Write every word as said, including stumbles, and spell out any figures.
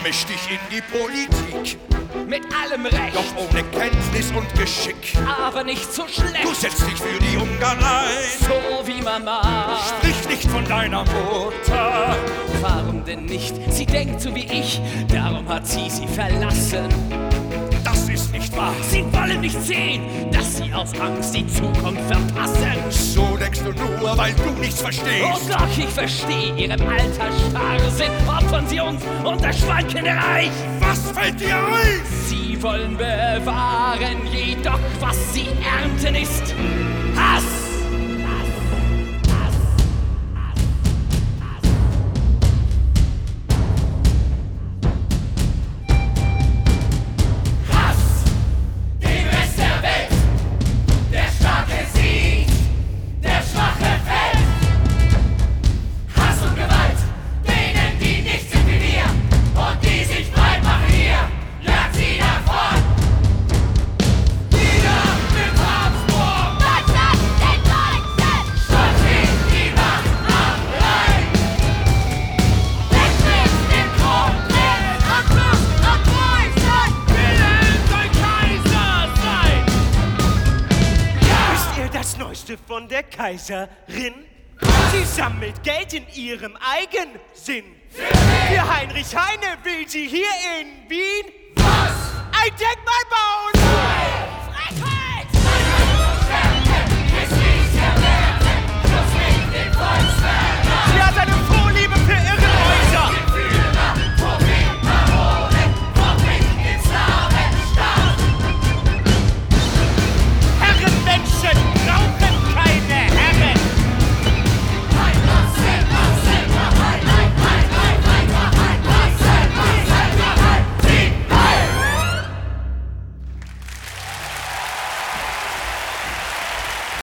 misch dich in die Politik. Mit allem Recht, Doch ohne Kenntnis und Geschick. aber nicht so schlecht. Du setzt dich für die Ungarn ein. So wie Mama. Sprich nicht von deiner Mutter. Warum denn nicht? Sie denkt so wie ich, darum hat sie sie verlassen. Das ist nicht wahr. Sie wollen nicht sehen, dass sie aus Angst die Zukunft verpassen. So denkst du nur, weil du nichts Oh verstehst. doch, ich verstehe ihren Alter Starrsinn. Opfern sie uns und das schwankende Reich. Was fällt dir ein? Sie wollen bewahren, jedoch was sie ernten ist Hass. Von der Kaiserin. Sie sammelt Geld in ihrem Eigensinn. Für Heinrich Heine will sie hier in Wien was? Ein Denkmal bauen!